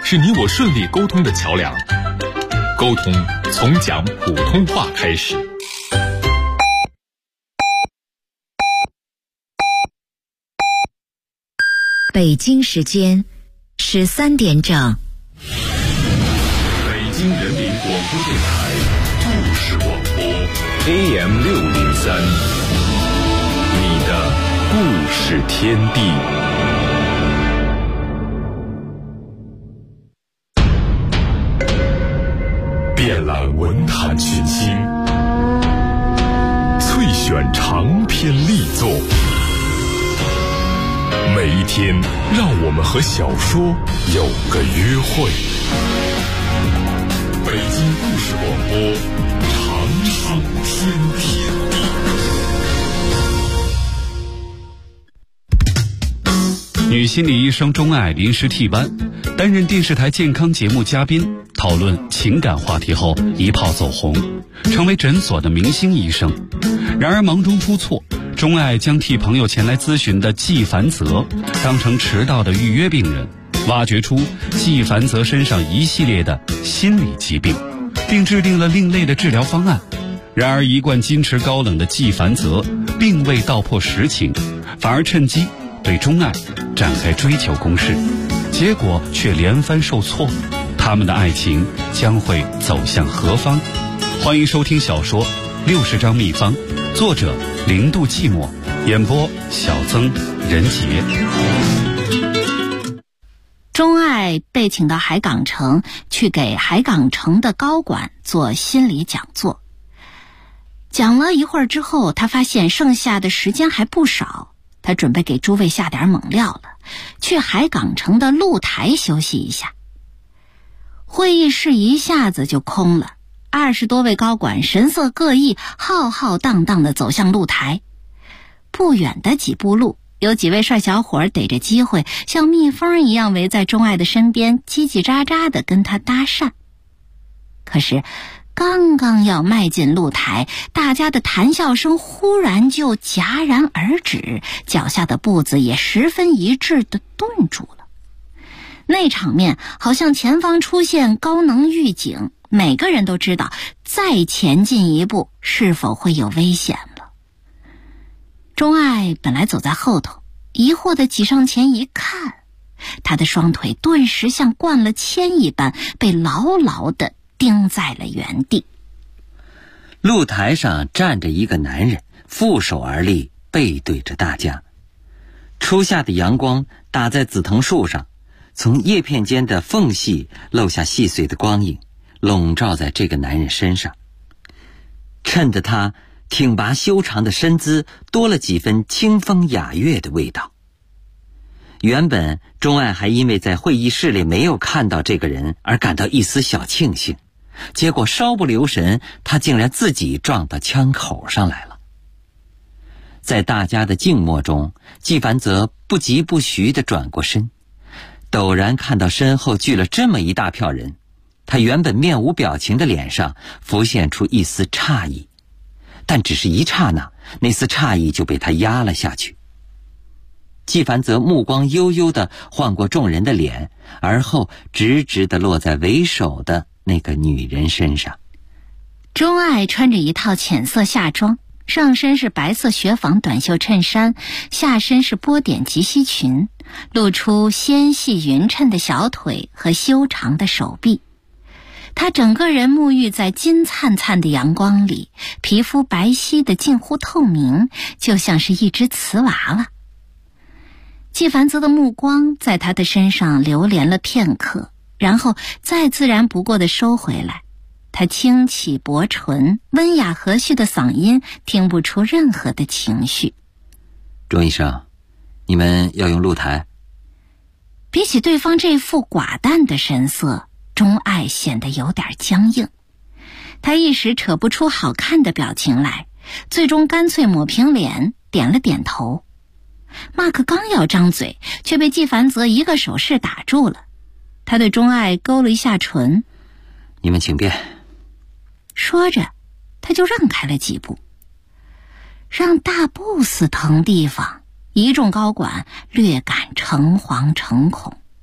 是你我顺利沟通的桥梁。沟通从讲普通话开始。 北京时间13点整。 北京人民广播电台故事广播 AM603，你的故事天地。遍览文坛群星，萃选长篇力作。每一天，让我们和小说有个约会。北京故事广播，长寿天地。 女心理医生钟爱临时替班，担任电视台健康节目嘉宾，讨论情感话题后一炮走红，成为诊所的明星医生。然而忙中出错，钟爱将替朋友前来咨询的季凡泽当成迟到的预约病人，挖掘出季凡泽身上一系列的心理疾病，并制定了另类的治疗方案。然而一贯矜持高冷的季凡泽并未道破实情，反而趁机对钟爱展开追求攻势，结果却连番受挫。他们的爱情将会走向何方？欢迎收听小说《60张秘方》，作者零度寂寞，演播小曾、任杰。 钟爱被请到海港城去给海港城的高管做心理讲座。讲了一会儿之后，他发现剩下的时间还不少，他准备给诸位下点猛料了，去海港城的露台休息一下。会议室一下子就空了，20多位高管神色各异，浩浩荡荡地走向露台。不远的几步路，有几位帅小伙逮着机会，像蜜蜂一样围在钟爱的身边，叽叽喳喳地跟他搭讪。可是刚刚要迈进露台，大家的谈笑声忽然就戛然而止，脚下的步子也十分一致地顿住了。那场面好像前方出现高能预警，每个人都知道再前进一步是否会有危险了。钟爱本来走在后头，疑惑地挤上前一看，他的双腿顿时像灌了铅一般被牢牢地钉在了原地。 露台上站着一个男人，负手而立，背对着大家。初夏的阳光打在紫藤树上，从叶片间的缝隙漏下细碎的光影，笼罩在这个男人身上，衬得他挺拔修长的身姿多了几分清风雅乐的味道。原本钟爱还因为在会议室里没有看到这个人而感到一丝小庆幸，结果稍不留神，他竟然自己撞到枪口上来了。在大家的静默中，季凡泽不疾不徐地转过身，陡然看到身后聚了这么一大票人，他原本面无表情的脸上浮现出一丝诧异，但只是一刹那，那丝诧异就被他压了下去。季凡泽目光悠悠地晃过众人的脸，而后直直地落在为首的那个女人身上。 钟爱穿着一套浅色夏装，上身是白色雪纺短袖衬衫，下身是波点及膝裙，露出纤细匀称的小腿和修长的手臂。她整个人沐浴在金灿灿的阳光里，皮肤白皙的近乎透明，就像是一只瓷娃娃。季凡泽的目光在她的身上流连了片刻，然后再自然不过的收回来。他轻启薄唇，温雅和煦的嗓音听不出任何的情绪。 钟医生，你们要用露台？ 比起对方这副寡淡的神色，钟爱显得有点僵硬。他一时扯不出好看的表情来，最终干脆抹平脸，点了点头。马克刚要张嘴，却被季凡泽一个手势打住了。他对钟爱勾了一下唇， 你们请便。 说着，他就让开了几步。让大不死腾地方，一众高管略感诚惶诚恐。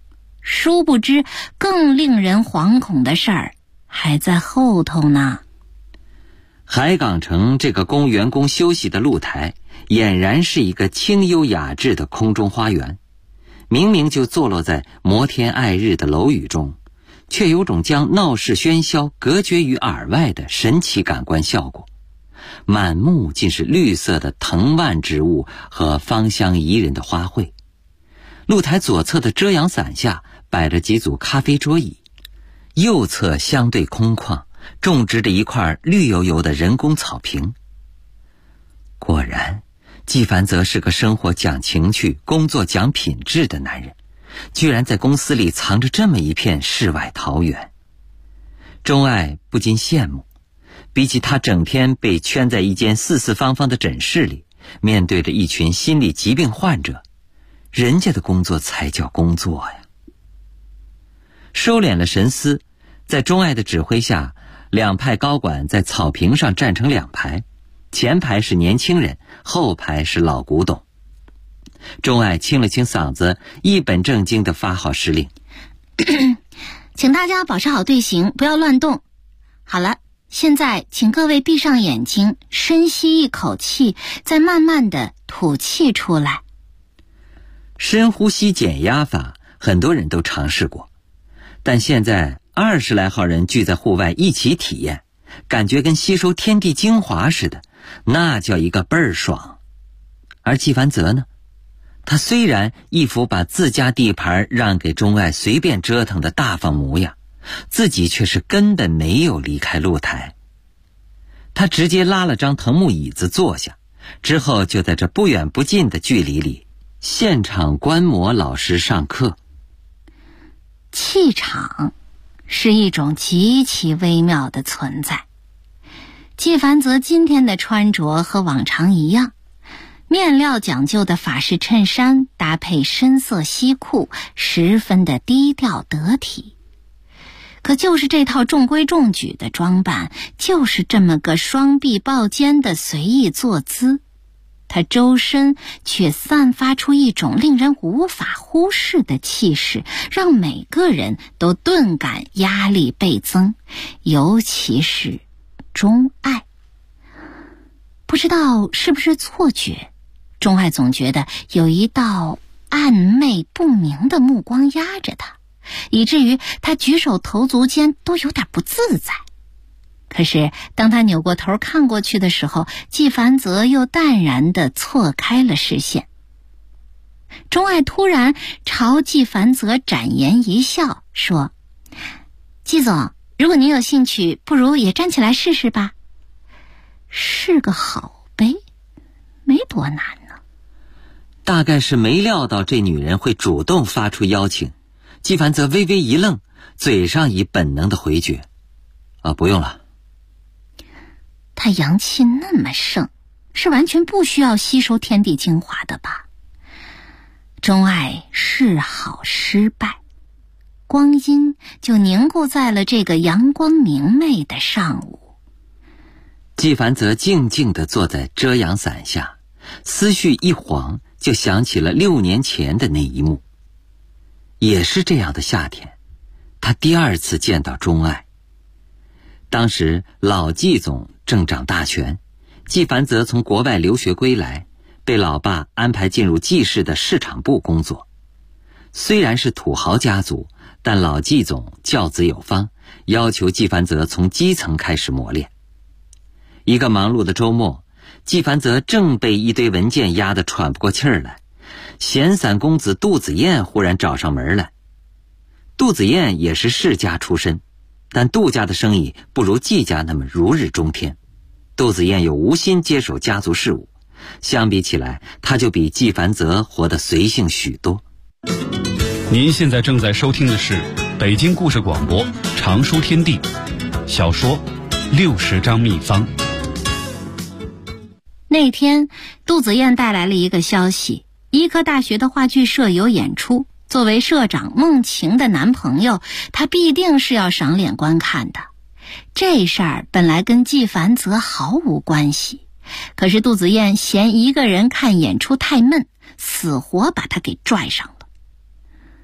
殊不知更令人惶恐的事儿还在后头呢。 海港城这个供员工休息的露台，俨然是一个清幽雅致的空中花园。明明就坐落在摩天爱日的楼宇中，却有种将闹市喧嚣隔绝于耳外的神奇感官效果。满目尽是绿色的藤蔓植物和芳香宜人的花卉。露台左侧的遮阳伞下摆着几组咖啡桌椅，右侧相对空旷，种植着一块绿油油的人工草坪。果然，纪凡泽是个生活讲情趣、工作讲品质的男人，居然在公司里藏着这么一片世外桃源。钟爱不禁羡慕，比起他整天被圈在一间四四方方的诊室里，面对着一群心理疾病患者，人家的工作才叫工作呀。收敛了神思，在钟爱的指挥下，两派高管在草坪上站成两排，前排是年轻人，后排是老古董。钟爱清了清嗓子，一本正经地发号施令： 请大家保持好队形，不要乱动。好了，现在请各位闭上眼睛，深吸一口气，再慢慢地吐气出来。 深呼吸减压法很多人都尝试过，但现在20来号人聚在户外一起体验，感觉跟吸收天地精华似的，那叫一个倍儿爽。而纪凡泽呢，他虽然一副把自家地盘让给钟爱随便折腾的大方模样，自己却是根本没有离开露台。他直接拉了张藤木椅子坐下，之后就在这不远不近的距离里现场观摩老师上课。 气场是一种极其微妙的存在。纪凡泽今天的穿着和往常一样，面料讲究的法式衬衫搭配深色西裤，十分的低调得体。可就是这套中规中矩的装扮，就是这么个双臂抱肩的随意坐姿，他周身却散发出一种令人无法忽视的气势，让每个人都顿感压力倍增，尤其是钟爱。不知道是不是错觉，钟爱总觉得有一道暧昧不明的目光压着他，以至于他举手投足间都有点不自在。可是当他扭过头看过去的时候，纪凡泽又淡然地错开了视线。钟爱突然朝纪凡泽展颜一笑，说：纪总，如果您有兴趣，不如也站起来试试吧。是个好呗，没多难呢。 大概是没料到这女人会主动发出邀请，纪凡泽微微一愣，嘴上以本能的回绝：不用了。 他阳气那么盛，是完全不需要吸收天地精华的吧？钟爱示好失败，光阴就凝固在了这个阳光明媚的上午。 纪凡泽静静地坐在遮阳伞下，思绪一晃就想起了6年前的那一幕。也是这样的夏天，他第2次见到钟爱。当时老纪总正掌大权，纪凡泽从国外留学归来，被老爸安排进入纪氏的市场部工作。虽然是土豪家族，但老纪总教子有方，要求纪凡泽从基层开始磨练。一个忙碌的周末，纪凡泽正被一堆文件压得喘不过气儿来，闲散公子杜子燕忽然找上门来。杜子燕也是世家出身，但杜家的生意不如纪家那么如日中天，杜子燕又无心接手家族事务，相比起来，他就比纪凡泽活得随性许多。 您现在正在收听的是北京故事广播长书天地小说60章秘方。 那天杜子燕带来了一个消息，医科大学的话剧社有演出，作为社长孟晴的男朋友，他必定是要赏脸观看的。这事儿本来跟纪凡泽毫无关系，可是杜子燕嫌一个人看演出太闷，死活把他给拽上了。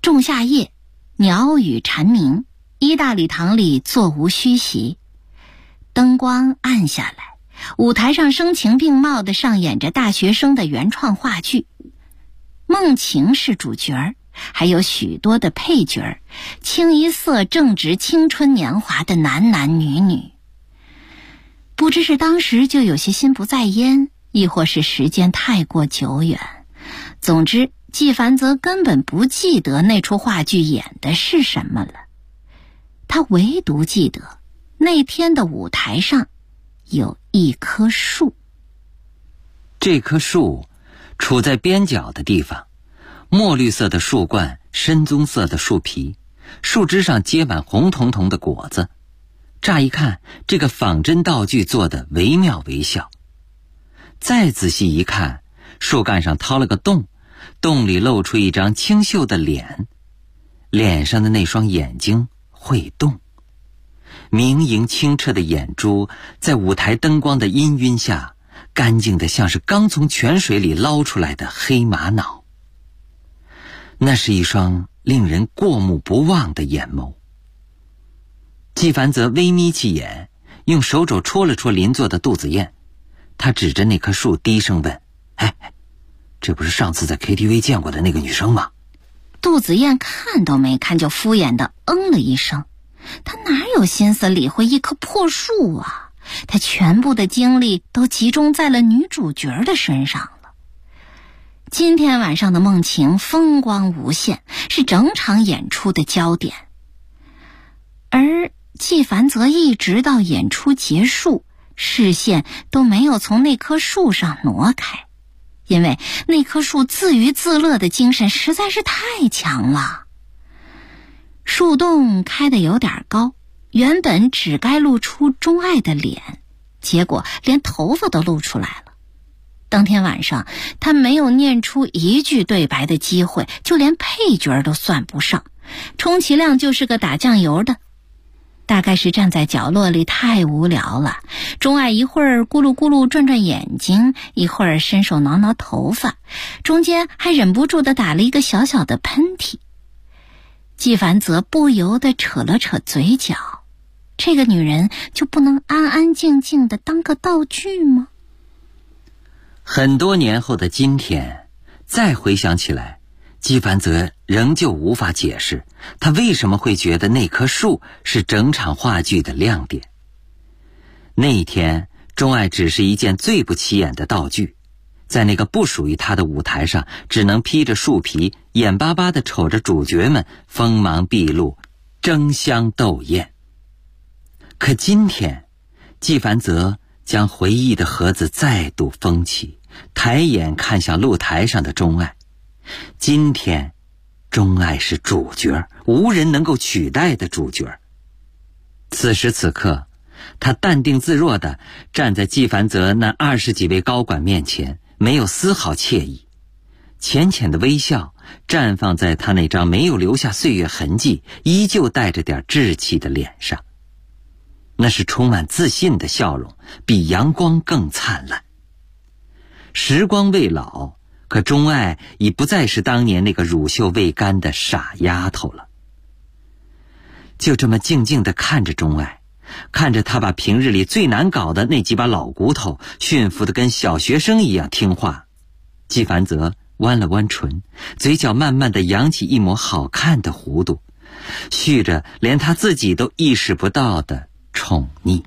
仲夏夜，鸟语蝉鸣，一大礼堂里座无虚席，灯光暗下来，舞台上声情并茂地上演着大学生的原创话剧。梦晴是主角儿，还有许多的配角儿，清一色正值青春年华的男男女女。不知是当时就有些心不在焉，亦或是时间太过久远，总之纪梵则根本不记得那出话剧演的是什么了。他唯独记得那天的舞台上有一棵树。 这棵树处在边角的地方，墨绿色的树冠，深棕色的树皮，树枝上结满红彤彤的果子。乍一看，这个仿真道具做得惟妙惟肖。再仔细一看，树干上掏了个洞，洞里露出一张清秀的脸，脸上的那双眼睛会动，明莹清澈的眼珠在舞台灯光的氤氲下，干净的像是刚从泉水里捞出来的黑玛瑙。那是一双令人过目不忘的眼眸。纪梵则微眯起眼，用手肘戳了戳邻座的杜子燕，他指着那棵树低声问：哎，这不是上次在 KTV 见过的那个女生吗？ 杜子燕看都没看就敷衍地了一声，他哪有心思理会一棵破树啊？他全部的精力都集中在了女主角的身上了。今天晚上的梦晴风光无限，是整场演出的焦点。而纪梵则一直到演出结束，视线都没有从那棵树上挪开，因为那棵树自娱自乐的精神实在是太强了。树洞开得有点高，原本只该露出钟爱的脸，结果连头发都露出来了。当天晚上他没有念出一句对白的机会，就连配角都算不上，充其量就是个打酱油的。大概是站在角落里太无聊了，钟爱一会儿咕噜咕噜转转眼睛，一会儿伸手挠挠头发，中间还忍不住地打了一个小小的喷嚏。纪梵则不由得扯了扯嘴角，这个女人就不能安安静静地当个道具吗？ 很多年后的今天，再回想起来，纪梵则仍旧无法解释他为什么会觉得那棵树是整场话剧的亮点。那一天，钟爱只是一件最不起眼的道具，在那个不属于他的舞台上，只能披着树皮，眼巴巴地瞅着主角们锋芒毕露，争相斗艳。可今天，纪梵则将回忆的盒子再度封起，抬眼看向露台上的钟爱。今天，钟爱是主角，无人能够取代的主角。此时此刻，他淡定自若地站在纪梵则那20几位高管面前，没有丝毫惬意。浅浅的微笑绽放在他那张没有留下岁月痕迹，依旧带着点稚气的脸上。那是充满自信的笑容，比阳光更灿烂。时光未老，可钟爱已不再是当年那个乳臭未干的傻丫头了。就这么静静地看着钟爱，看着他把平日里最难搞的那几把老骨头驯服得跟小学生一样听话，纪梵则弯了弯唇，嘴角慢慢地扬起一抹好看的弧度，蓄着连他自己都意识不到的宠溺。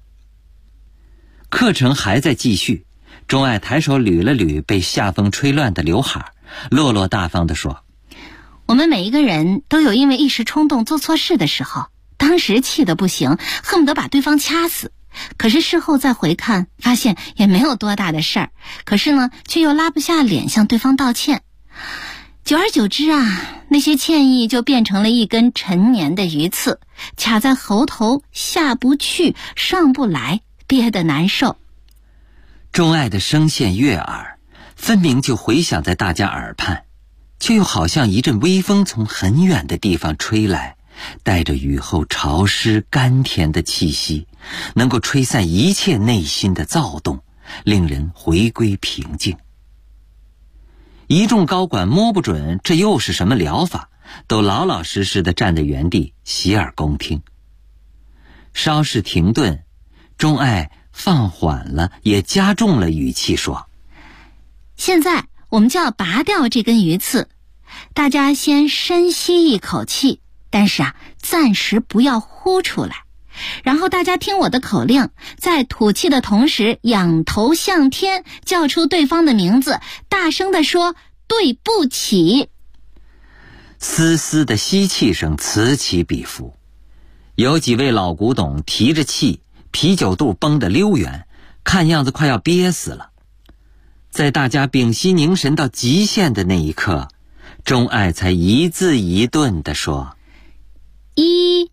课程还在继续，钟爱抬手捋了捋被夏风吹乱的刘海，落落大方地说： 我们每一个人都有因为一时冲动做错事的时候，当时气得不行，恨不得把对方掐死，可是事后再回看，发现也没有多大的事儿，可是呢，却又拉不下脸向对方道歉。久而久之啊，那些歉意就变成了一根陈年的鱼刺，卡在喉头，下不去，上不来，憋得难受。 钟爱的声线悦耳，分明就回响在大家耳畔，却又好像一阵微风从很远的地方吹来，带着雨后潮湿甘甜的气息，能够吹散一切内心的躁动，令人回归平静。一众高管摸不准这又是什么疗法， 都老老实实地站在原地洗耳恭听。稍事停顿，钟爱放缓了也加重了语气说： 现在我们就要拔掉这根鱼刺，大家先深吸一口气，但是暂时不要呼出来，然后大家听我的口令，在吐气的同时仰头向天，叫出对方的名字，大声地说对不起。 丝丝的吸气声此起彼伏，有几位老古董提着气，啤酒肚绷得溜圆，看样子快要憋死了。在大家屏息凝神到极限的那一刻，钟爱才一字一顿地说：1、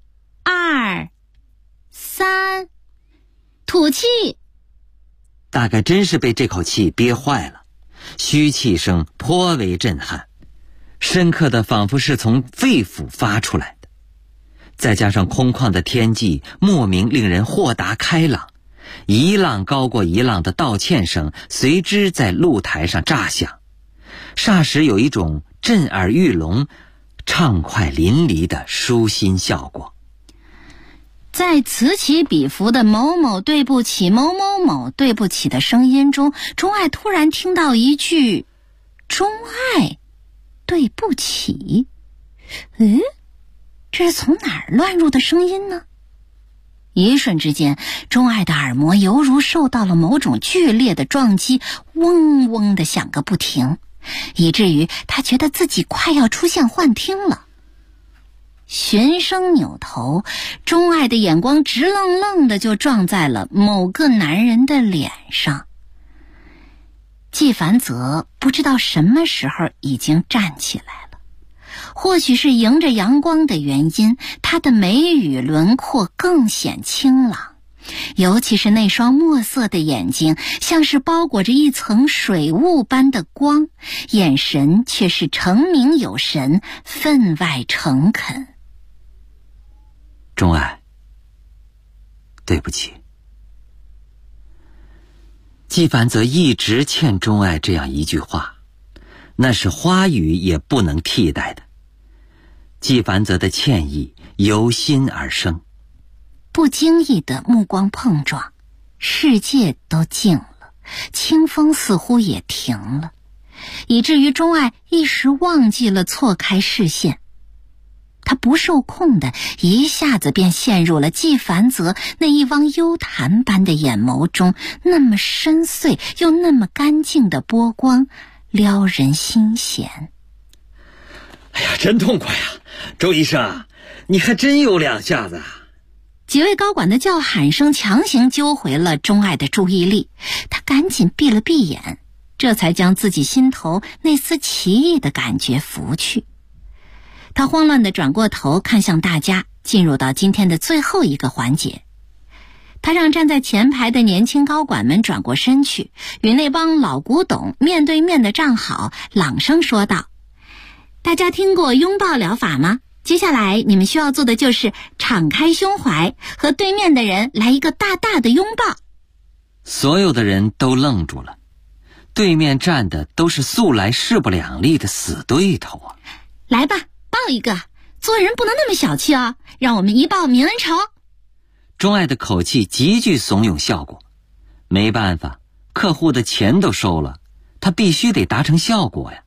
2、3，吐气。 大概真是被这口气憋坏了，嘘气声颇为震撼，深刻的仿佛是从肺腑发出来的。再加上空旷的天际莫名令人豁达开朗，一浪高过一浪的道歉声随之在露台上炸响，霎时有一种震耳欲聋、畅快淋漓的舒心效果。 在此起彼伏的某某对不起某某某对不起的声音中，钟爱突然听到一句钟爱对不起。这是从哪儿乱入的声音呢？一瞬之间，钟爱的耳膜犹如受到了某种剧烈的撞击，嗡嗡地响个不停，以至于他觉得自己快要出现幻听了。循声扭头，钟爱的眼光直愣愣的就撞在了某个男人的脸上。季凡泽不知道什么时候已经站起来了，或许是迎着阳光的原因，他的眉宇轮廓更显清朗，尤其是那双墨色的眼睛像是包裹着一层水雾般的光，眼神却是澄明有神，分外诚恳。 钟爱，对不起。季凡泽一直欠钟爱这样一句话，那是花语也不能替代的。季凡泽的歉意由心而生， 不经意的目光碰撞，世界都静了，清风似乎也停了，以至于钟爱一时忘记了错开视线。他不受控的一下子便陷入了季凡泽那一汪幽潭般的眼眸中，那么深邃又那么干净的波光，撩人心弦。 哎呀，真痛快啊！周医生，你还真有两下子啊！ 几位高管的叫喊声强行揪回了钟爱的注意力，他赶紧闭了闭眼，这才将自己心头那丝奇异的感觉拂去。他慌乱地转过头看向大家，进入到今天的最后一个环节。他让站在前排的年轻高管们转过身去，与那帮老古董面对面地站好，朗声说道：大家听过拥抱疗法吗？接下来你们需要做的就是敞开胸怀，和对面的人来一个大大的拥抱。 所有的人都愣住了，对面站的都是素来势不两立的死对头啊！ 来吧，抱一个，做人不能那么小气哦，让我们一报泯恩仇。 钟爱的口气极具怂恿效果，没办法，客户的钱都收了，他必须得达成效果呀。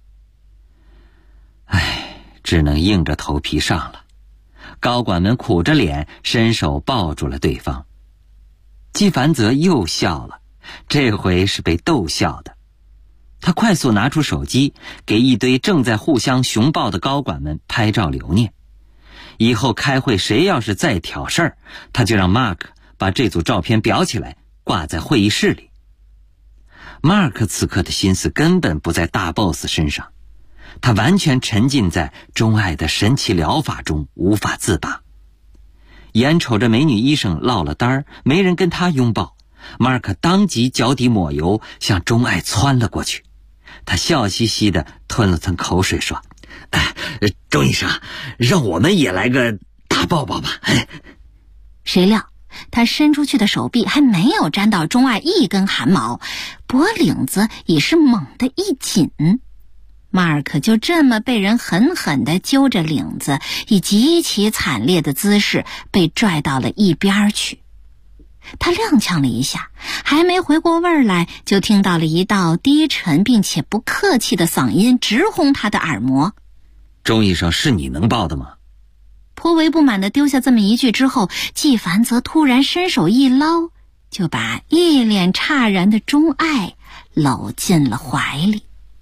只能硬着头皮上了。高管们苦着脸伸手抱住了对方。季凡泽又笑了，这回是被逗笑的。他快速拿出手机，给一堆正在互相熊抱的高管们拍照留念。以后开会谁要是再挑事儿，他就让 Mark 把这组照片裱起来挂在会议室里。Mark 此刻的心思根本不在大 boss 身上，他完全沉浸在钟爱的神奇疗法中无法自拔。眼瞅着美女医生落了单儿，没人跟他拥抱， Mark 当即脚底抹油向钟爱窜了过去。他笑嘻嘻地吞了吞口水说：钟医生，让我们也来个大抱抱吧。 谁料他伸出去的手臂还没有沾到钟爱一根汗毛，脖领子也是猛地一紧。 马尔克就这么被人狠狠地揪着领子，以极其惨烈的姿势被拽到了一边去。他踉跄了一下，还没回过味儿来，就听到了一道低沉并且不客气的嗓音直轰他的耳膜：“ 钟医生，是你能报的吗？” 颇为不满地丢下这么一句之后，纪凡则突然伸手一捞，就把一脸诧然的钟爱搂进了怀里。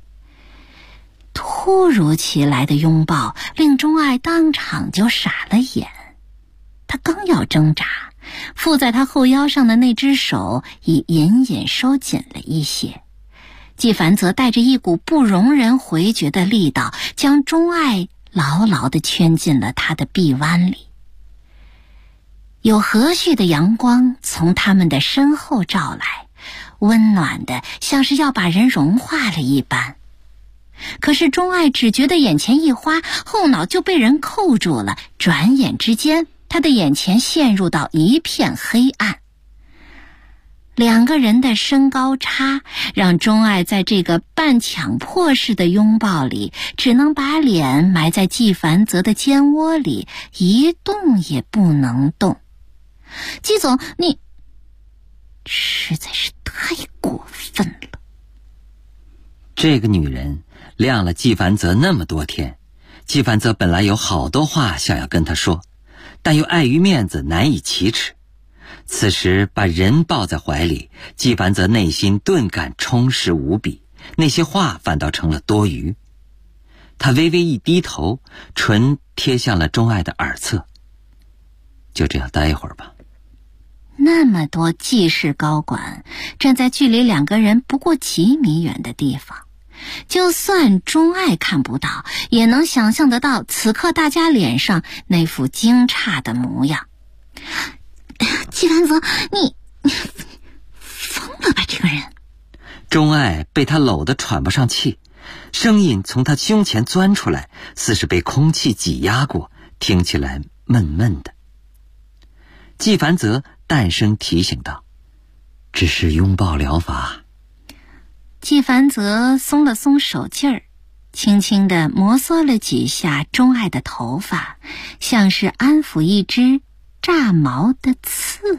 突如其来的拥抱令钟爱当场就傻了眼，他刚要挣扎，附在他后腰上的那只手已隐隐收紧了一些。纪凡则带着一股不容人回绝的力道，将钟爱牢牢地圈进了他的臂弯里。有和煦的阳光从他们的身后照来，温暖的像是要把人融化了一般。可是钟爱只觉得眼前一花，后脑就被人扣住了，转眼之间他的眼前陷入到一片黑暗。两个人的身高差让钟爱在这个半强迫式的拥抱里，只能把脸埋在纪凡泽的肩窝里，一动也不能动。纪总，你实在是太过分了。 这个女人晾了纪凡泽那么多天，纪凡泽本来有好多话想要跟她说，但又碍于面子难以启齿。此时把人抱在怀里，纪凡泽内心顿感充实无比，那些话反倒成了多余。他微微一低头，唇贴向了钟爱的耳侧。就这样待一会儿吧。 那么多纪氏高管站在距离两个人不过几米远的地方，就算钟爱看不到，也能想象得到此刻大家脸上那副惊诧的模样。纪凡泽，你疯了吧这个人！ 钟爱被他搂得喘不上气，声音从他胸前钻出来，似是被空气挤压过，听起来闷闷的。纪凡泽淡声提醒道：“只是拥抱疗法。” 纪凡泽松了松手劲儿，轻轻地摩挲了几下钟爱的头发，像是安抚一只炸毛的刺猬。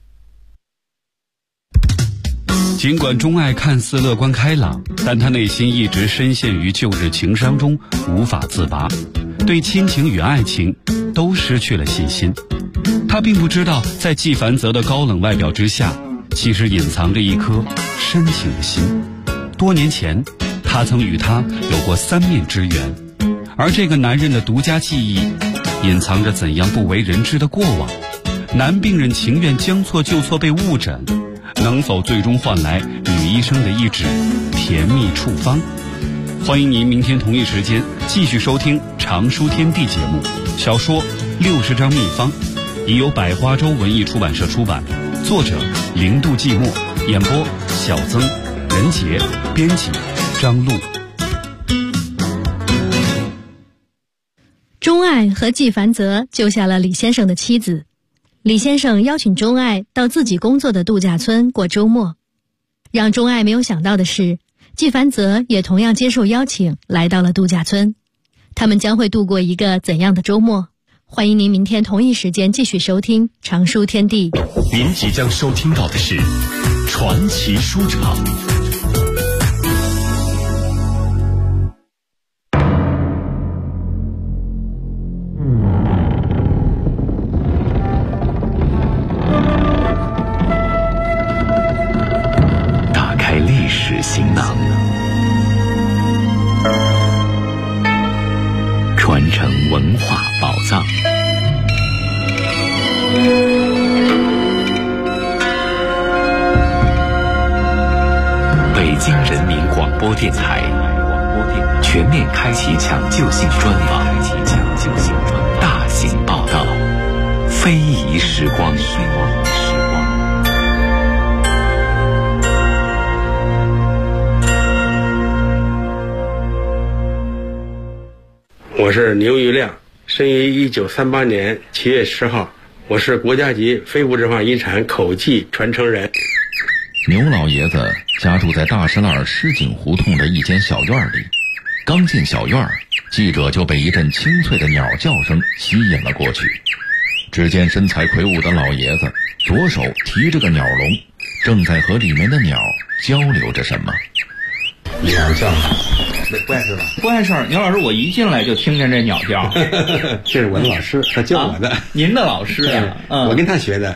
尽管钟爱看似乐观开朗，但他内心一直深陷于旧日情伤中无法自拔，对亲情与爱情都失去了信心。他并不知道，在纪凡泽的高冷外表之下，其实隐藏着一颗深情的心。多年前，他曾与他有过三面之缘，而这个男人的独家记忆隐藏着怎样不为人知的过往。男病人情愿将错就错被误诊，能否最终换来女医生的一纸甜蜜处方？欢迎您明天同一时间继续收听常书天地节目，小说60张秘方，已由百花洲文艺出版社出版，作者零度寂寞，演播小曾、任杰，编辑张璐。 钟爱和纪凡泽救下了李先生的妻子。李先生邀请钟爱到自己工作的度假村过周末。让钟爱没有想到的是，纪凡泽也同样接受邀请来到了度假村。他们将会度过一个怎样的周末？欢迎您明天同一时间继续收听常书天地。 您即将收听到的是传奇书场。打开历史行囊，传承文化宝藏。北京人民广播电台全面开启抢救性专访，大型报道，非遗时光。 我是牛玉亮，生于1938年7月10号，我是国家级非物质文化遗产口技传承人。 牛老爷子家住在大石栏石井胡同的一间小院里， 刚进小院儿，记者就被一阵清脆的鸟叫声吸引了过去。只见身材魁梧的老爷子左手提着个鸟笼，正在和里面的鸟交流着什么。 鸟叫，不碍事吧？ 不碍事儿。牛老师，我一进来就听见这鸟叫。 这是我的老师，他教我的。 您的老师呀？ 我跟他学的。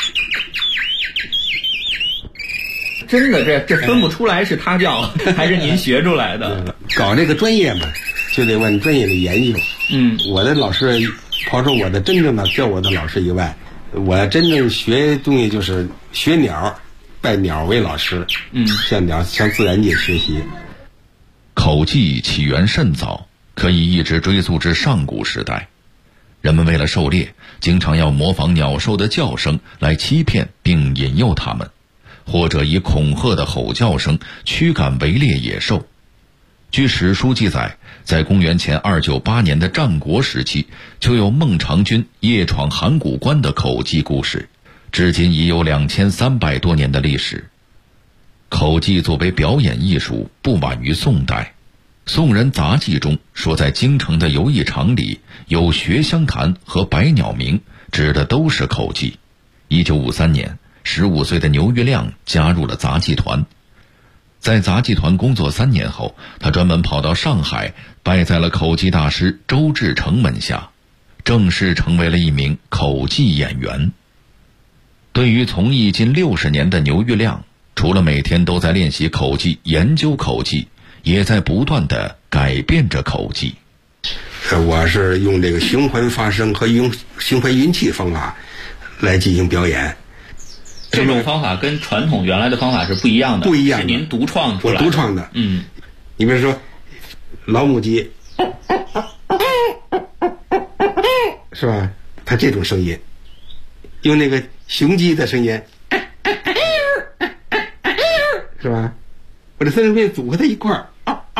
真的，这分不出来是他叫还是您学出来的。 搞这个专业嘛，就得往专业里研究。我的老师，抛出我的真正的教我的老师以外，我真正学东西就是学鸟，拜鸟为老师。向自然界学习。 口技起源甚早，可以一直追溯至上古时代。人们为了狩猎，经常要模仿鸟兽的叫声来欺骗并引诱它们，或者以恐吓的吼叫声驱赶围猎野兽。据史书记载，在公元前298年的战国时期，就有孟尝君夜闯函谷关的口技故事，至今已有2300多年的历史。口技作为表演艺术，不晚于宋代。宋人杂记中说，在京城的游艺场里有学香坛和百鸟鸣，指的都是口技。1953年，15岁的牛玉亮加入了杂技团。在杂技团工作3年后，他专门跑到上海，拜在了口技大师周志成门下，正式成为了一名口技演员。对于从艺近60年的牛玉亮，除了每天都在练习口技、研究口技，也在不断地改变着口技。 我是用这个循环发声和用循环运气方法来进行表演。 这种方法跟传统原来的方法是不一样的。 不一样的， 是您独创出来的。 我独创的。你比如说老母鸡，是吧？它这种声音，用那个雄鸡的声音，是吧？我这3声变组合在一块儿，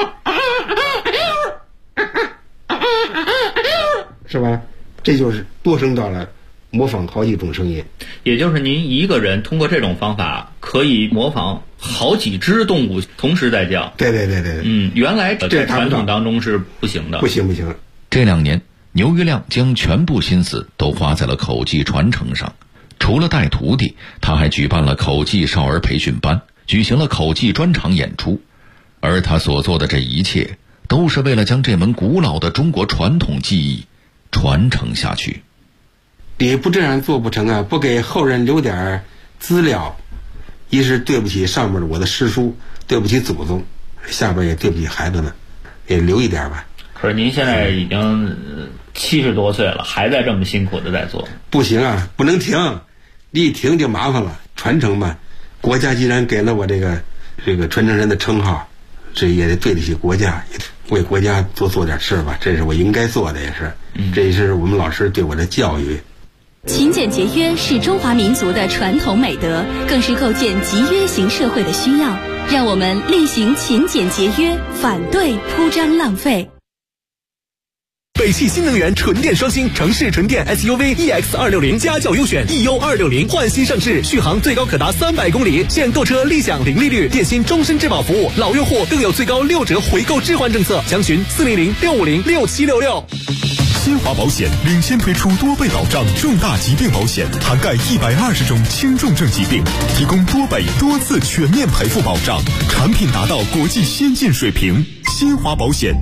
是吧？这就是多声道了，模仿好几种声音。 也就是您一个人通过这种方法可以模仿好几只动物同时在叫。 对。 原来在传统当中是不行的。 不行。 这2年，牛玉亮将全部心思都花在了口技传承上。除了带徒弟，他还举办了口技少儿培训班，举行了口技专场演出。而他所做的这一切，都是为了将这门古老的中国传统技艺传承下去。 你不这样做不成啊！不给后人留点资料，一是对不起上面的我的师叔，对不起祖宗，下边也对不起孩子们，也留一点吧。 可是您现在已经70多岁了，还在这么辛苦的在做。 不行啊，不能停，一停就麻烦了。传承嘛，国家既然给了我这个传承人的称号，这也得对得起国家，为国家做点事吧，这是我应该做的，也是。这也是我们老师对我的教育。 勤俭节约是中华民族的传统美德，更是构建集约型社会的需要。让我们厉行勤俭节约，反对铺张浪费。 北汽新能源纯电双星城市纯电 SUV EX260家轿优选 EU260焕新上市，续航最高可达300公里，现购车立享零利率，电信终身质保服务，老用户更有最高6折回购置换政策，详询400-650-6766。 新华保险领先推出多倍保障重大疾病保险，涵盖120种轻重症疾病，提供多倍多次全面赔付保障，产品达到国际先进水平。新华保险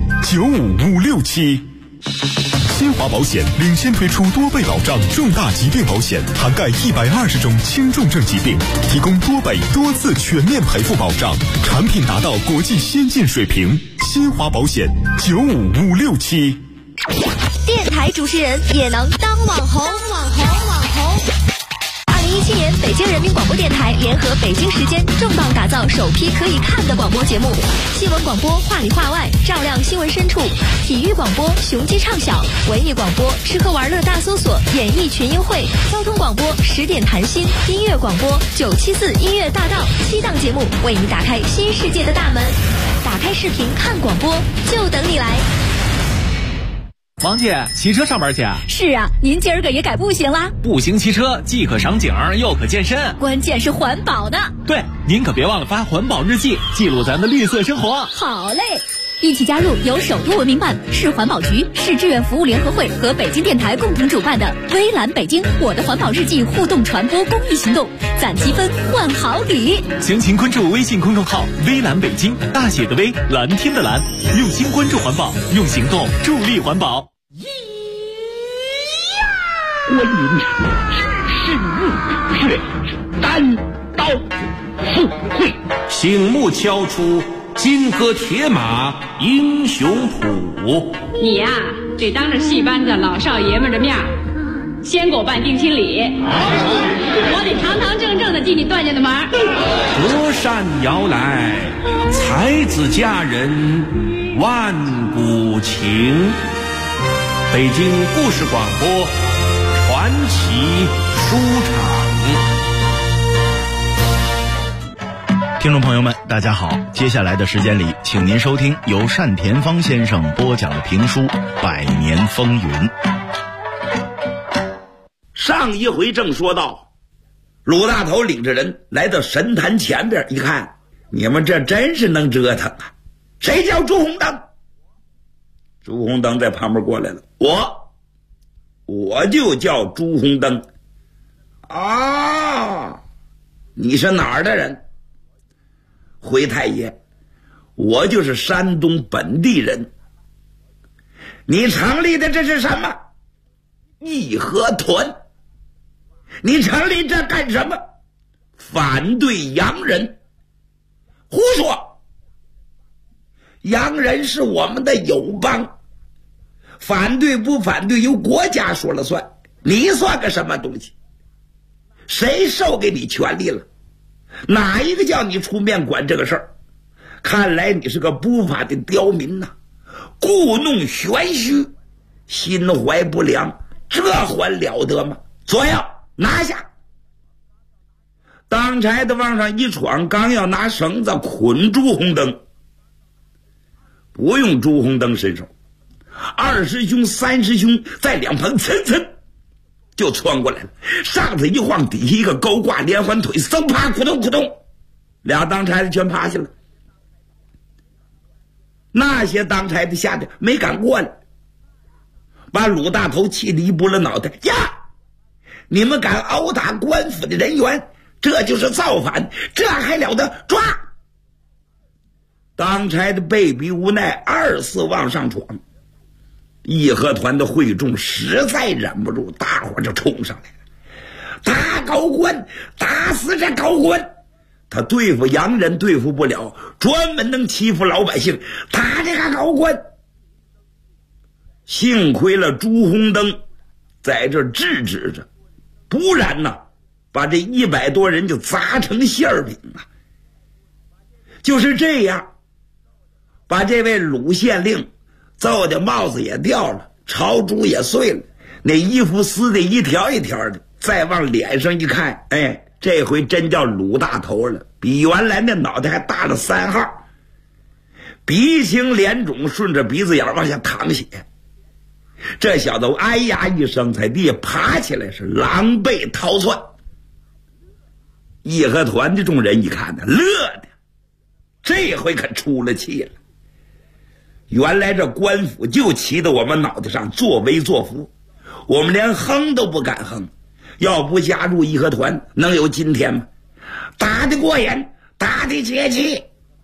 95567。新华保险领先推出多倍保障重大疾病保险，涵盖120种轻重症疾病，提供多倍多次全面赔付保障，产品达到国际先进水平。新华保险95567。 电台主持人也能当网红。2017年，北京人民广播电台联合北京时间重磅打造首批可以看的广播节目，新闻广播话里话外，照亮新闻深处；体育广播雄鸡唱晓，文艺广播吃喝玩乐大搜索，演艺群英会；交通广播10点谈心，音乐广播974音乐大道，7档节目为你打开新世界的大门。打开视频看广播，就等你来。 王姐，骑车上班去啊？ 是啊，您今儿个也改步行啦？ 步行骑车既可赏景又可健身， 关键是环保的。 对，您可别忘了发环保日记，记录咱的绿色生活。 好嘞。 一起加入由首都文明办、市环保局、市志愿服务联合会和北京电台共同主办的微蓝北京我的环保日记互动传播公益行动，攒积分换好礼。 详情关注微信公众号微蓝北京，大写的微，蓝天的蓝，用心关注环保，用行动助力环保。 观音是日月单刀赴会， 醒目敲出金戈铁马英雄谱。 你呀，得当着戏班子老少爷们的面先给我办定亲礼，我得堂堂正正的进你段家的门。 隔山遥来，才子佳人万古情。北京故事广播传奇书场。 听众朋友们大家好，接下来的时间里请您收听由单田芳先生播讲的评书《百年风云》。 上一回正说到，鲁大头领着人来到神坛前边一看，你们这真是能折腾啊！谁叫朱红灯？朱红灯在旁边过来了，我就叫朱红灯啊！你是哪儿的人？回太爷，我就是山东本地人。你成立的这是什么？义和团。你成立这干什么？反对洋人。胡说！洋人是我们的友邦，反对不反对由国家说了算，你算个什么东西？谁授给你权利了？哪一个叫你出面管这个事儿？看来你是个不法的刁民呐，故弄玄虚，心怀不良，这还了得吗？左右拿下！当差的往上一闯，刚要拿绳子捆朱红灯，不用朱红灯伸手，二师兄三师兄在两旁噌就窜过来了，上头一晃，底下一个高挂连环腿，生啪咕咚咕咚，俩当差的全趴下了。那些当差的吓得没敢过来，把鲁大头气得一拨了脑袋呀！你们敢殴打官府的人员，这就是造反，这还了得！抓！当差的被逼无奈，二次往上闯。义和团的会众实在忍不住，大伙就冲上来了。打高官，打死这高官！他对付洋人对付不了，专门能欺负老百姓，打这个高官。幸亏了朱红灯在这制止着，不然呢，把这100多人就砸成馅饼啊！就是这样，把这位鲁县令揍的帽子也掉了，朝珠也碎了，那衣服撕的一条一条的，再往脸上一看，哎，这回真叫鲁大头了，比原来那脑袋还大了3号，鼻青脸肿，顺着鼻子眼往下淌血。这小子哎呀一声，在地下爬起来，是狼狈逃窜。义和团的众人一看呢，乐的，这回可出了气了。原来这官府就骑到我们脑袋上作威作福，我们连哼都不敢哼，要不加入义和团能有今天吗？打得过瘾，打得解气，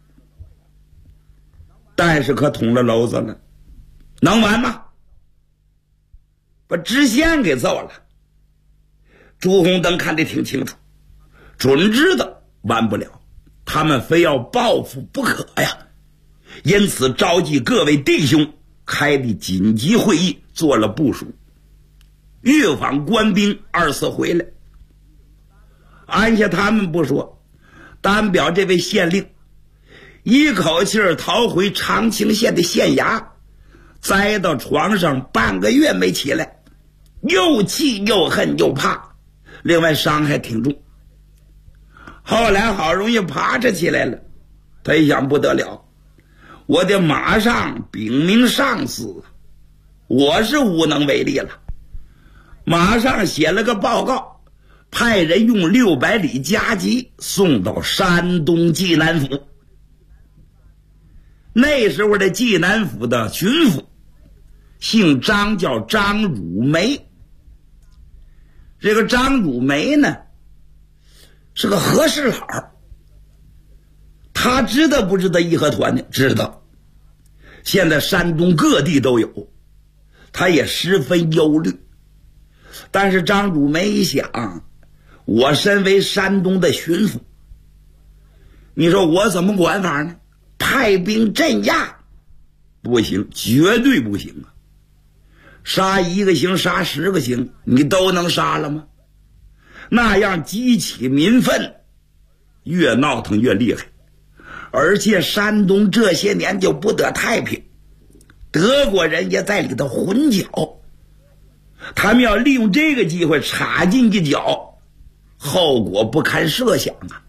但是可捅了娄子了，能完吗？把知县给揍了。朱红灯看得挺清楚，准知道完不了，他们非要报复不可呀。因此召集各位弟兄开的紧急会议，做了部署，预防官兵2次回来。按下他们不说，单表这位县令一口气逃回长清县的县衙，栽到床上半个月没起来，又气又恨又怕，另外伤还挺重。后来好容易爬着起来了，他一想不得了，我得马上禀明上司，我是无能为力了。马上写了个报告，派人用600里加急送到山东济南府。 那时候的济南府的巡抚姓张，叫张汝梅。这个张汝梅呢是个和事佬，他知道不知道义和团呢？知道，现在山东各地都有，他也十分忧虑。但是张汝梅一想，我身为山东的巡抚，你说我怎么管法呢？派兵镇压不行，绝对不行啊！杀一个行，杀10个行，你都能杀了吗？那样激起民愤，越闹腾越厉害。而且山东这些年就不得太平，德国人也在里头混搅，他们要利用这个机会插进一脚，后果不堪设想啊！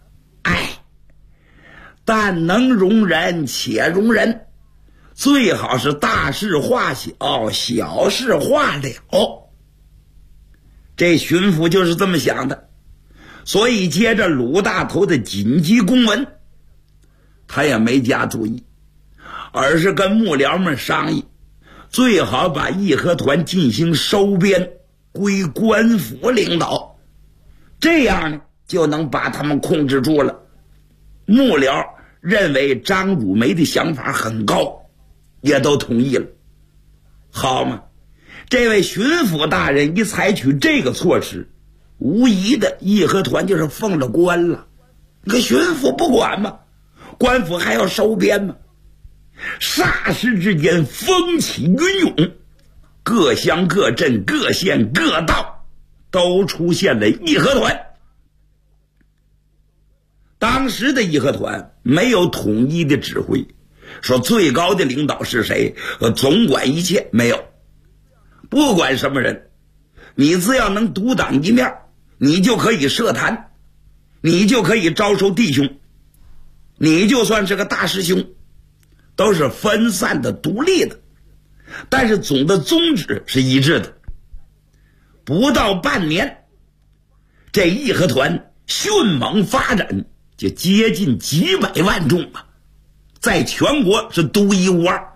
但能容人且容人，最好是大事化小，小事化了。这巡抚就是这么想的，所以接着鲁大头的紧急公文，他也没加注意，而是跟幕僚们商议，最好把义和团进行收编，归官府领导，这样呢就能把他们控制住了。幕僚认为张汝梅的想法很高，也都同意了。好嘛，这位巡抚大人一采取这个措施，无疑的义和团就是奉了官了。可巡抚不管吗？官府还要收编吗？霎时之间风起云涌，各乡各镇各县各道都出现了义和团。当时的义和团没有统一的指挥，说最高的领导是谁，总管一切没有。不管什么人，你只要能独当一面，你就可以设坛，你就可以招收弟兄，你就算是个大师兄，都是分散的独立的，但是总的宗旨是一致的。不到半年，这义和团迅猛发展，就接近几百万众啊，在全国是独一无二。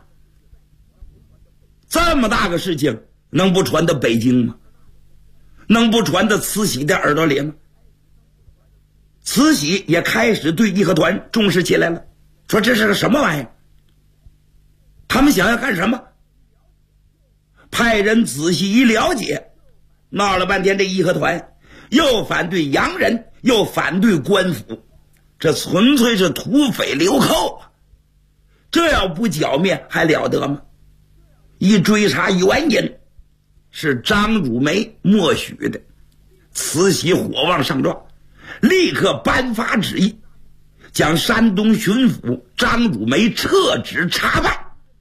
这么大个事情能不传到北京吗？能不传到慈禧的耳朵里吗？慈禧也开始对义和团重视起来了，说这是个什么玩意儿，他们想要干什么？派人仔细一了解，闹了半天这义和团又反对洋人，又反对官府，这纯粹是土匪流寇啊！这要不剿灭还了得吗？一追查原因，是张汝梅默许的。慈禧火往上撞，立刻颁发旨意，将山东巡抚张汝梅撤职查办。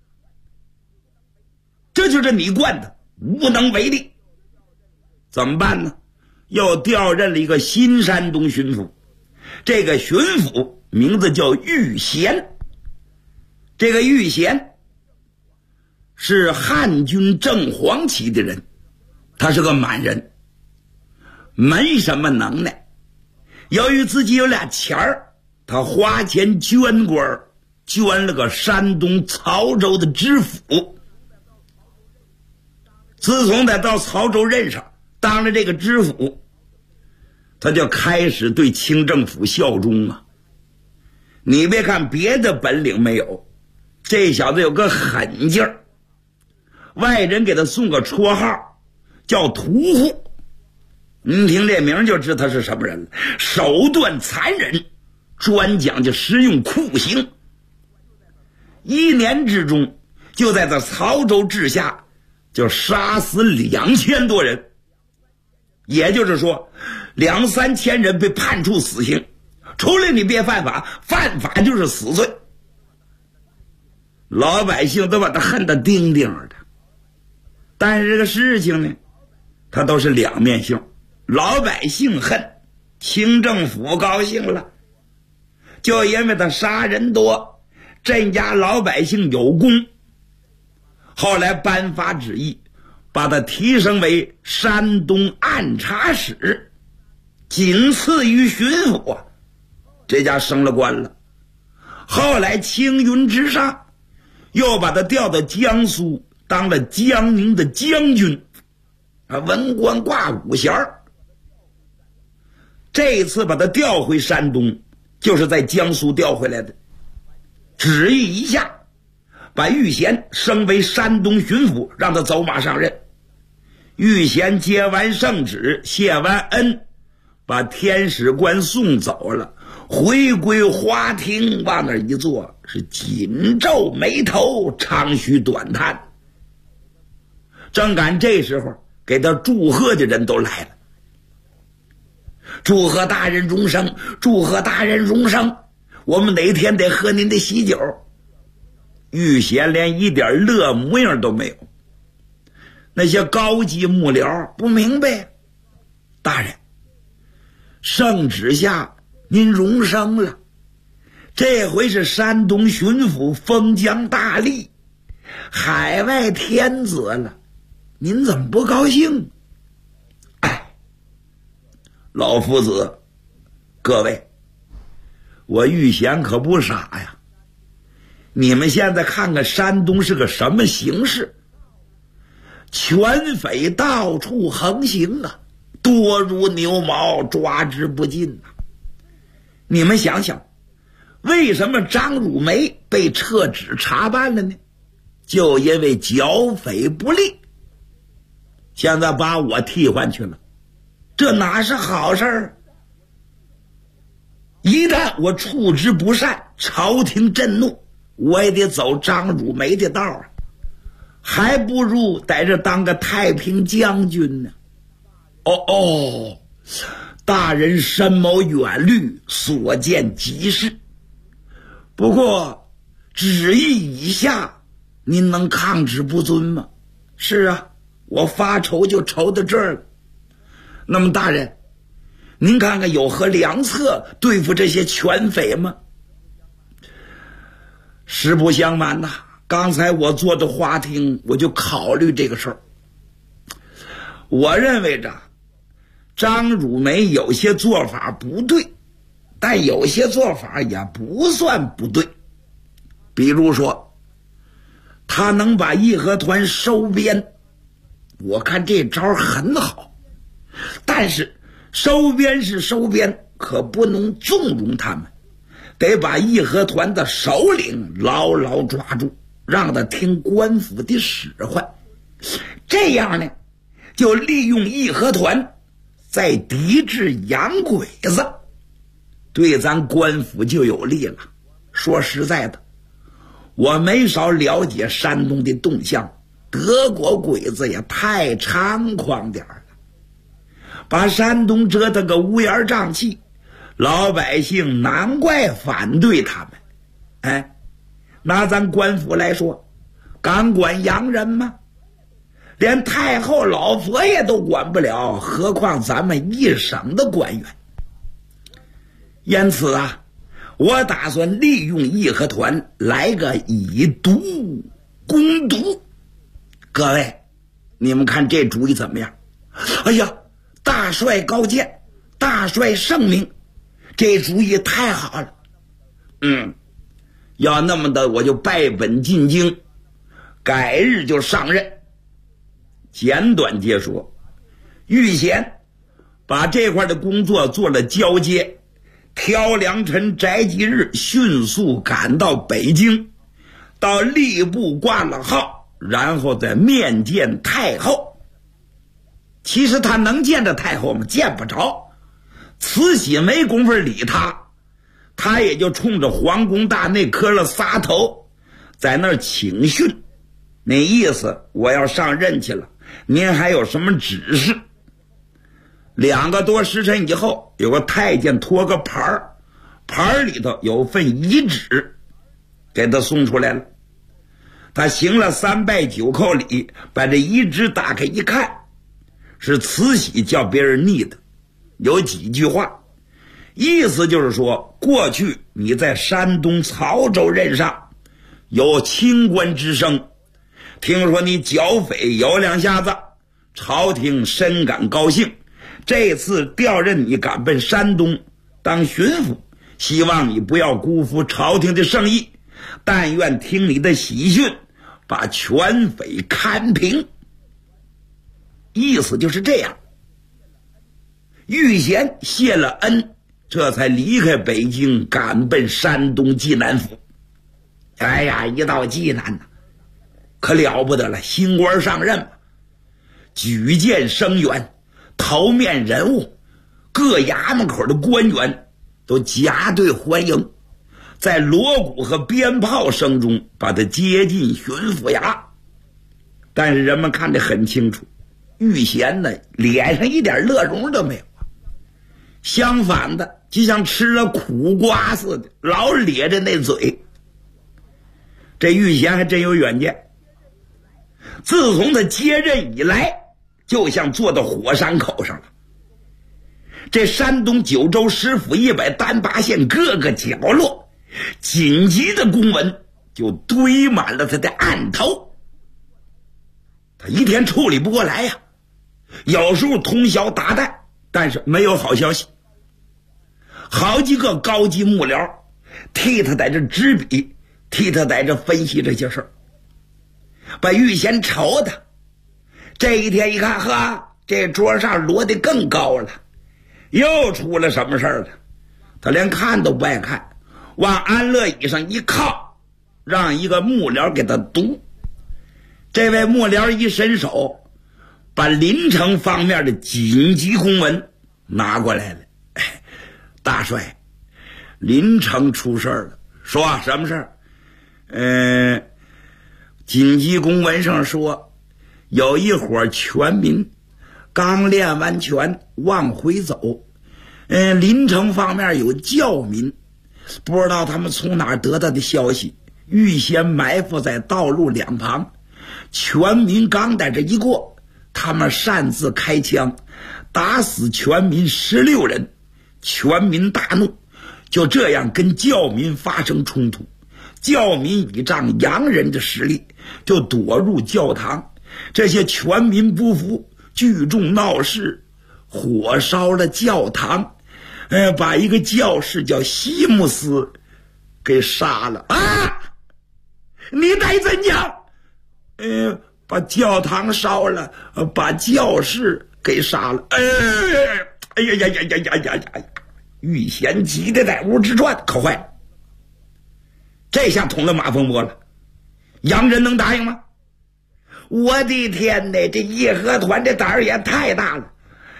这就是你惯的，无能为力。怎么办呢？又调任了一个新山东巡抚，这个巡抚名字叫玉贤。这个玉贤是汉军正黄旗的人，他是个满人，没什么能耐。由于自己有俩钱儿，他花钱捐官，捐了个山东曹州的知府。自从他到曹州任上当了这个知府，他就开始对清政府效忠啊。你别看别的本领没有，这小子有个狠劲儿，外人给他送个绰号叫屠户。您听这名就知道他是什么人了，手段残忍，专讲究实用酷刑。1年之中就在这曹州治下就杀死2000多人，也就是说2、3千人被判处死刑，除了你别犯法，犯法就是死罪。老百姓都把他恨得钉钉的。但是这个事情呢，它都是两面性，老百姓恨，清政府高兴了，就因为他杀人多，镇压老百姓有功，后来颁发旨意，把他提升为山东按察使，仅次于巡抚啊，这家升了官了。后来青云直上， 又把他调到江苏当了江宁的将军，文官挂五衔儿。这一次把他调回山东，就是在江苏调回来的。旨意一下，把玉贤升为山东巡抚，让他走马上任。玉贤接完圣旨，谢完恩，把天使官送走了，回归花厅，往那儿一坐，是紧皱眉头，长吁短叹。正赶这时候，给他祝贺的人都来了。祝贺大人荣升，祝贺大人荣升，我们哪天得喝您的喜酒。玉贤连一点乐模样都没有。那些高级幕僚不明白，大人，圣旨下您荣升了，这回是山东巡抚封疆大吏，海外天子了，您怎么不高兴？老夫子，各位，我玉贤可不傻呀。你们现在看看山东是个什么形势？权匪到处横行啊，多如牛毛，抓之不尽啊。你们想想，为什么张汝梅被撤职查办了呢？就因为剿匪不力。现在把我替换去了，这哪是好事儿？一旦我处之不善，朝廷震怒，我也得走张汝梅的道啊，还不如在这当个太平将军呢。大人深谋远虑，所见极是。不过旨意已下，您能抗旨不遵吗？是啊，我发愁就愁到这儿了。那么大人，您看看有何良策对付这些权匪吗？实不相瞒呐，刚才我坐的花厅，我就考虑这个事儿。我认为着张汝梅有些做法不对，但有些做法也不算不对。比如说，他能把义和团收编，我看这招很好。但是收编是收编，可不能纵容他们，得把义和团的首领牢牢抓住，让他听官府的使唤。这样呢，就利用义和团再抵制洋鬼子，对咱官府就有利了。说实在的，我没少了解山东的动向，德国鬼子也太猖狂点儿，把山东折腾个乌烟瘴气，老百姓难怪反对他们。拿咱官府来说，敢管洋人吗？连太后老佛爷都管不了，何况咱们一省的官员。因此啊，我打算利用义和团来个以毒攻毒。各位，你们看这主意怎么样？哎呀，大帅高见，大帅圣明，这主意太好了。要那么的，我就拜本进京，改日就上任。简短截说，玉贤把这块的工作做了交接，挑良辰摘吉日，迅速赶到北京，到吏部挂了号，然后再面见太后。其实他能见着太后吗？见不着。慈禧没工夫理他，他也就冲着皇宫大内磕了仨头，在那儿请训。那意思，我要上任去了，您还有什么指示？2个多时辰以后，有个太监托个牌儿，牌儿里头有份遗旨，给他送出来了。他行了3拜9叩礼，把这遗旨打开一看，是慈禧叫别人拟的，有几句话，意思就是说，过去你在山东曹州任上有清官之声，听说你剿匪有2下子，朝廷深感高兴，这次调任你赶奔山东当巡抚，希望你不要辜负朝廷的圣意， 但愿听你的喜讯，把全匪看平。意思就是这样。玉贤谢了恩，这才离开北京，赶奔山东济南府。哎呀，一到济南呢，可了不得了，新官上任嘛，举荐生员，头面人物，各衙门口的官员都夹队欢迎，在锣鼓和鞭炮声中把他接进巡抚衙。但是人们看得很清楚，玉贤呢脸上一点乐容都没有，相反的就像吃了苦瓜似的，老咧着那嘴。这玉贤还真有远见，自从他接任以来，就像坐到火山口上了。这山东九州10府138县各个角落，紧急的公文就堆满了他的案头，他一天处理不过来呀，有时候通宵达旦，但是没有好消息。好几个高级幕僚替他在这执笔，替他在这分析这些事儿，把玉贤愁的。这一天一看，呵，这桌上摞得更高了，又出了什么事儿了？他连看都不爱看，往安乐椅上一靠，让一个幕僚给他读。这位幕僚一伸手，把临城方面的紧急公文拿过来了。大帅，临城出事了。说什么事儿？紧急公文上说，有一伙全民刚练完拳往回走，临城方面有教民，不知道他们从哪儿得到的消息，预先埋伏在道路两旁，全民刚在这一过，他们擅自开枪，打死全民16人。全民大怒，就这样跟教民发生冲突。教民倚仗洋人的实力，就躲入教堂。这些全民不服，聚众闹事，火烧了教堂，把一个教士叫西姆斯给杀了。啊！你得怎讲？把教堂烧了，把教士给杀了。哎呀呀呀呀呀呀呀！玉贤急得在屋直转，可坏了！这下捅了马蜂窝了。洋人能答应吗？我的天哪，这义和团这胆儿也太大了。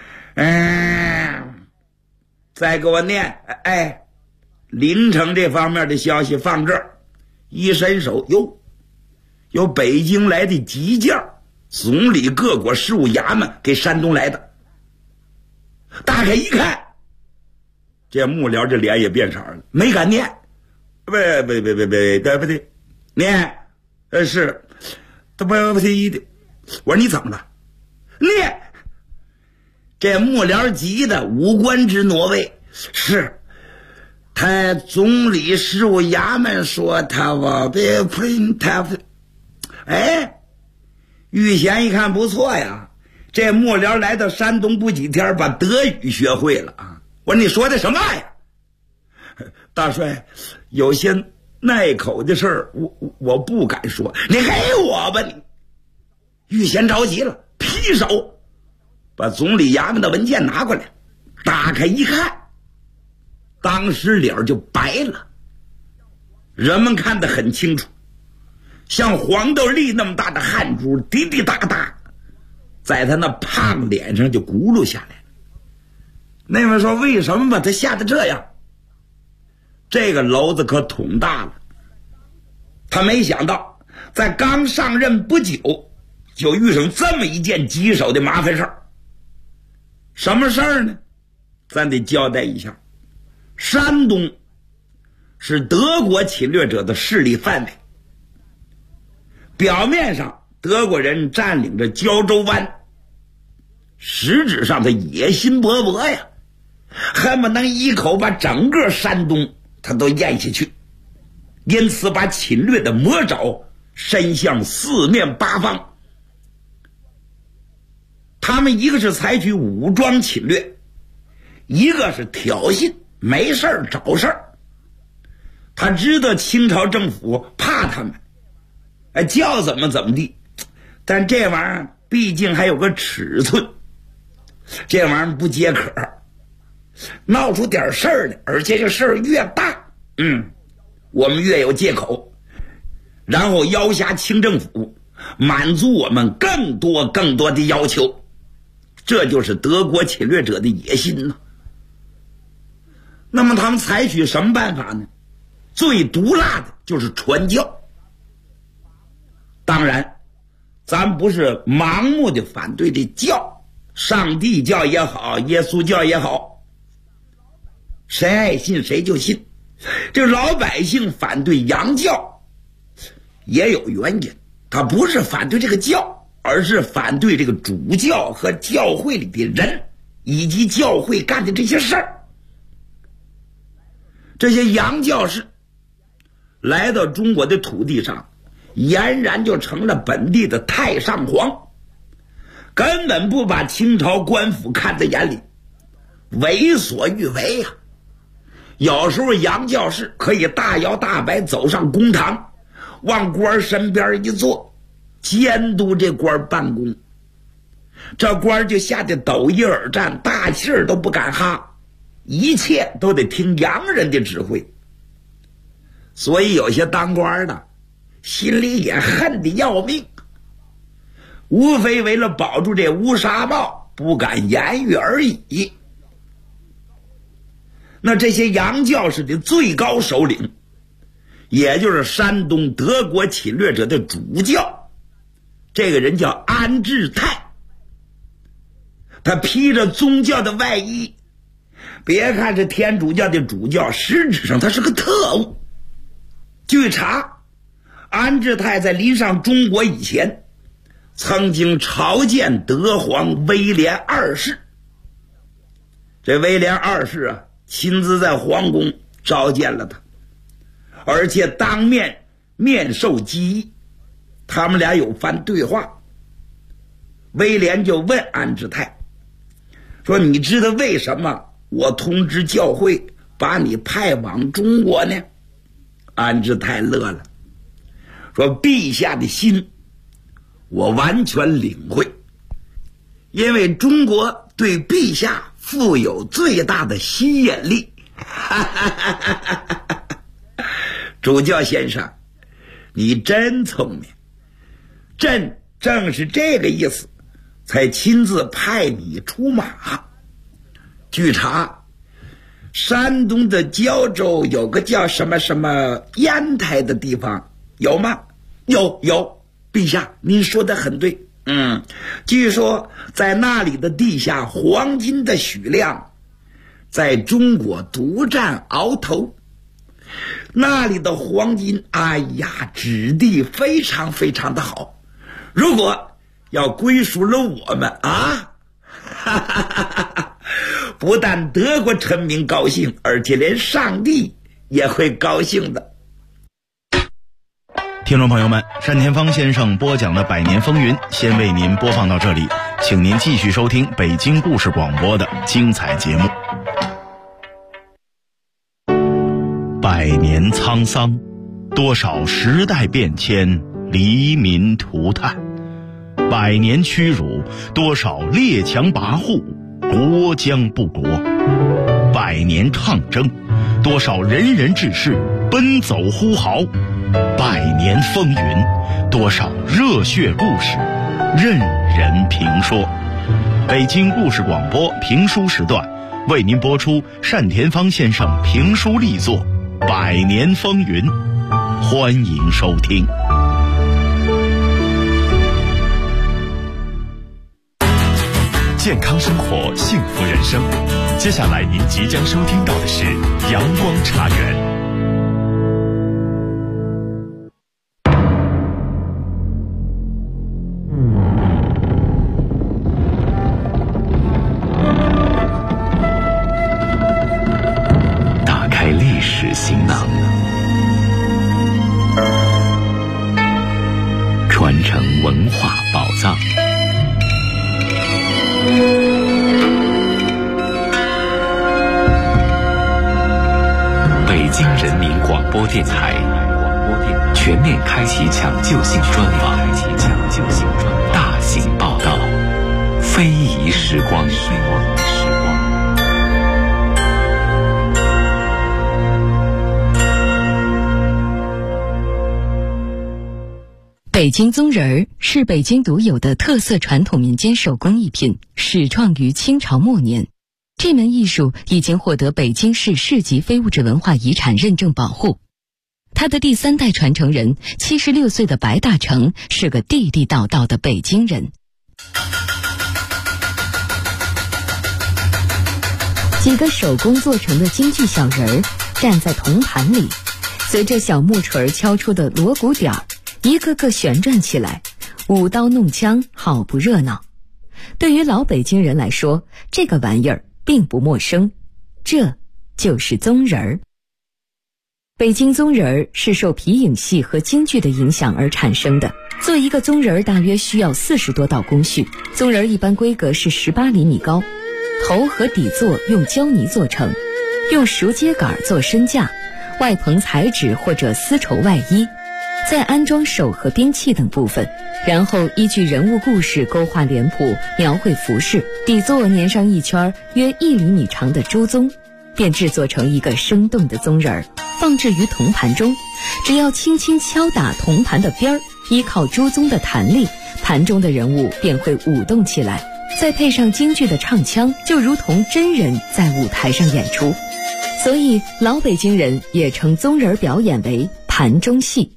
再给我念，临城这方面的消息放这儿。一伸手，哟，有北京来的急件，总理各国事务衙门给山东来的。打开一看，这幕僚这脸也变色了，没敢念。对不对？念，是，不对的。我说你怎么了？念。这幕僚急的五官直挪位。是，他总理事务衙门说他我别喷他。玉贤一看不错呀。这幕僚来到山东不几天，把德语学会了啊！我说你说的什么呀？大帅，有些耐口的事儿，我不敢说。你给我吧你！玉贤着急了，劈手把总理衙门的文件拿过来，打开一看，当时脸就白了。人们看得很清楚，像黄豆粒那么大的汗珠滴滴答答在他那胖脸上就咕噜下来。那位说为什么把他吓得这样？这个篓子可捅大了。他没想到在刚上任不久就遇上这么一件棘手的麻烦事儿。什么事儿呢？咱得交代一下。山东是德国侵略者的势力范围，表面上德国人占领着胶州湾，实质上他野心勃勃呀，恨不能一口把整个山东他都咽下去，因此把侵略的魔爪伸向四面八方。他们一个是采取武装侵略，一个是挑衅，没事儿找事儿。 他知道清朝政府怕他们，叫怎么地，但这玩意儿毕竟还有个尺寸，这玩意儿不解渴，闹出点事儿来，而且这事儿越大，我们越有借口，然后要挟清政府，满足我们更多的要求，这就是德国侵略者的野心呢。那么他们采取什么办法呢？最毒辣的就是传教。当然咱不是盲目的反对这教，上帝教也好，耶稣教也好，谁爱信谁就信。这老百姓反对洋教也有原因，他不是反对这个教，而是反对这个主教和教会里的人以及教会干的这些事儿。这些洋教士来到中国的土地上，俨然就成了本地的太上皇，根本不把清朝官府看在眼里，为所欲为呀。有时候洋教士可以大摇大摆走上公堂，往官身边一坐，监督这官办公，这官就吓得抖一耳战，大气儿都不敢哈，一切都得听洋人的指挥。所以有些当官的心里也恨得要命，无非为了保住这乌纱帽不敢言语而已。那这些洋教士的最高首领，也就是山东德国侵略者的主教，这个人叫安志泰，他披着宗教的外衣，别看是天主教的主教，实质上他是个特务。据查，安志泰在临上中国以前，曾经朝见德皇威廉二世。这威廉二世啊，亲自在皇宫召见了他，而且当面面授机宜，他们俩有番对话。威廉就问安志泰说，你知道为什么我通知教会把你派往中国呢？安志泰乐了，说陛下的心我完全领会，因为中国对陛下负有最大的吸引力。主教先生，你真聪明，朕正是这个意思，才亲自派你出马。据查，山东的胶州有个叫什么什么烟台的地方，有吗？有，陛下您说的很对。据说在那里的地下黄金的许量在中国独占鳌头，那里的黄金质地非常非常的好，如果要归属了我们不但德国臣民高兴，而且连上帝也会高兴的。 听众朋友们，单田芳先生播讲的《百年风云》先为您播放到这里，请您继续收听北京故事广播的精彩节目。百年沧桑，多少时代变迁，黎民涂炭；百年屈辱，多少列强跋扈，国将不国；百年抗争，多少仁人志士奔走呼号；百年风云，多少热血故事任人评说。北京故事广播评书时段为您播出单田芳先生评书力作《百年风云》，欢迎收听。 健康生活，幸福人生。接下来您即将收听到的是阳光茶园。 打开历史行囊，传承文化宝藏。北京人民广播电台全面开启抢救性专访，大型报道，非遗时光。 北京宗人儿是北京独有的特色传统民间手工艺品，始创于清朝末年。这门艺术已经获得北京市市级非物质文化遗产认证保护。他的第3代传承人76岁的白大成是个地地道道的北京人。几个手工做成的京剧小人儿站在铜盘里，随着小木锤敲出的锣鼓点儿，一个个旋转起来，舞刀弄枪，好不热闹。对于老北京人来说，这个玩意儿并不陌生，这就是宗人儿。北京宗人儿是受皮影戏和京剧的影响而产生的。做一个宗人儿大约需要40多道工序，宗人儿一般规格是18厘米高，头和底座用胶泥做成，用熟秸秆做身架，外棚彩纸或者丝绸外衣，再安装手和兵器等部分，然后依据人物故事勾画脸谱，描绘服饰，底座粘上一圈约1厘米长的朱宗，便制作成一个生动的宗人儿，放置于铜盘中。只要轻轻敲打铜盘的边儿，依靠朱宗的弹力，盘中的人物便会舞动起来，再配上京剧的唱腔，就如同真人在舞台上演出。所以老北京人也称宗人表演为盘中戏。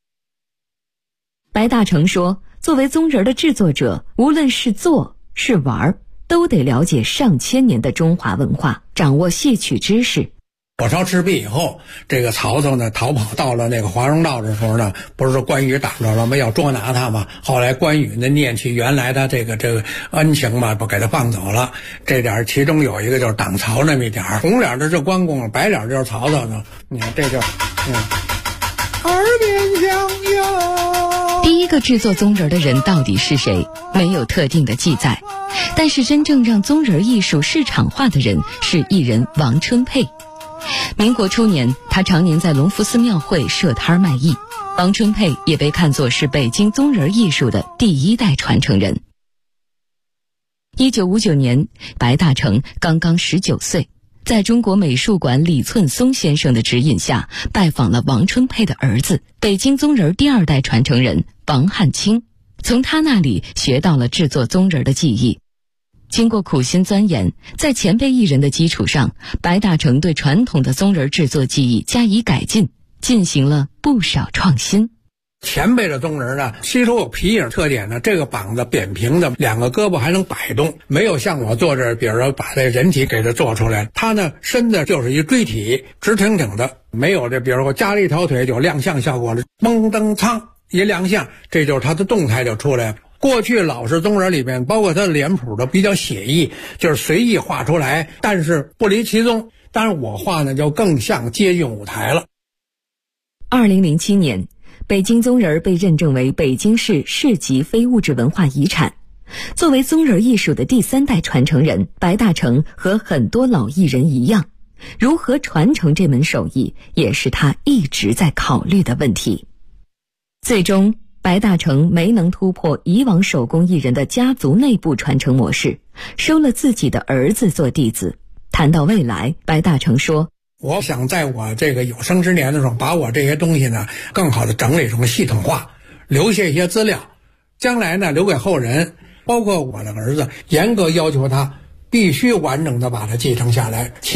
白大成说，作为宗人的制作者，无论是做是玩，都得了解上千年的中华文化，掌握戏曲知识。 火烧赤壁以后，这个曹操呢逃跑到了那个华容道的时候呢，不是说关羽挡着了吗？要捉拿他嘛。后来关羽呢念起原来的这个恩情嘛，不给他放走了。这点其中有一个就是挡曹那么一点，红脸的是关公，白脸就是曹操呢。你看这就耳边响哟。 第一个制作宗人的人到底是谁，没有特定的记载，但是真正让宗人艺术市场化的人是艺人王春佩。民国初年，他常年在隆福寺庙会设摊卖艺。王春佩也被看作是北京宗人艺术的第1代传承人。1959年，白大成刚刚19岁，在中国美术馆李寸松先生的指引下，拜访了王春佩的儿子，北京宗人第2代传承人王汉卿，从他那里学到了制作宗人的技艺。经过苦心钻研，在前辈艺人的基础上，白大成对传统的宗人制作技艺加以改进，进行了不少创新。 前辈的宗人呢，吸收有皮影特点呢，这个膀子扁平的，2个胳膊还能摆动，没有像我做这，比如说把这人体给它做出来，它呢身子就是一锥体，直挺挺的，没有这，比如说加了一条腿有亮相效果了，嘣噔噌一亮相，这就是它的动态就出来了。过去老式宗人里面，包括他的脸谱都比较写意，就是随意画出来，但是不离其宗。当然我画呢就更像接近舞台了。 2007年，北京宗人被认证为北京市市级非物质文化遗产。作为宗人艺术的第3代传承人，白大成和很多老艺人一样，如何传承这门手艺，也是他一直在考虑的问题。最终白大成没能突破以往手工艺人的家族内部传承模式，收了自己的儿子做弟子。谈到未来，白大成说， 我想在我这个有生之年的时候，把我这些东西呢更好的整理成系统化，留下一些资料，将来呢留给后人，包括我的儿子，严格要求他必须完整的把它继承下来。